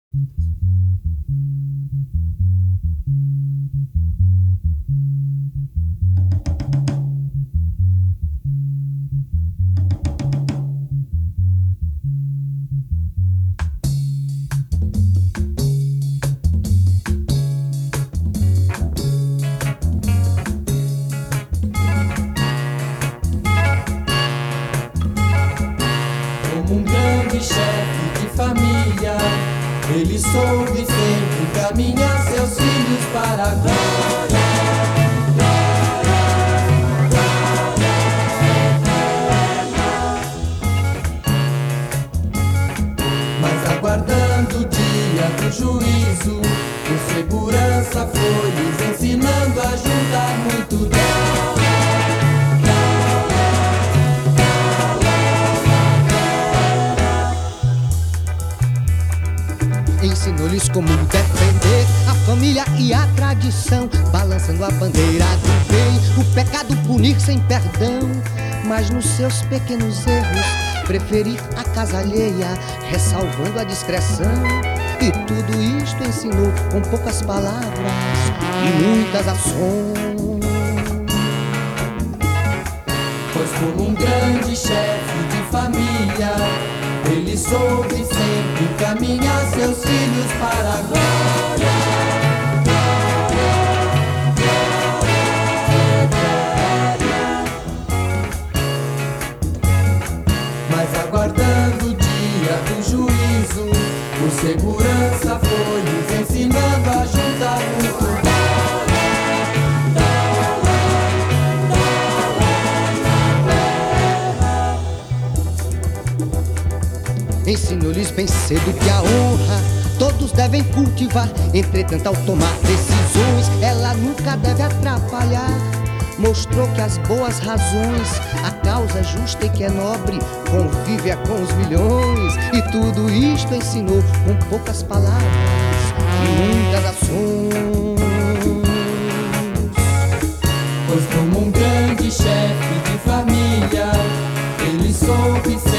Como um grande chefe de família, ele soube sempre encaminhar seus filhos para a glória. Mas aguardando o dia do juízo, com segurança foi lhes ensinando a juntar muito dólar. Ensinou-lhes como defender a família e a tradição, balançando a bandeira do bem, o pecado punir sem perdão. Mas nos seus pequenos erros, preferir a casa alheia, ressalvando a discreção. E tudo isto ensinou com poucas palavras e muitas ações. Pois como um grande chefe de família, ele soube sempre encaminhar seus filhos para a glória. Mas aguardando o dia do juízo, com segurança foi lhes ensinando a juntar muito dólar. Ensinou-lhes bem cedo que a honra todos devem cultivar. Entretanto, ao tomar decisões, ela nunca deve atrapalhar. Mostrou que as boas razões, a causa justa e que é nobre, convive com os milhões. E tudo isto ensinou com poucas palavras e muitas ações. Pois como um grande chefe de família, ele soube ser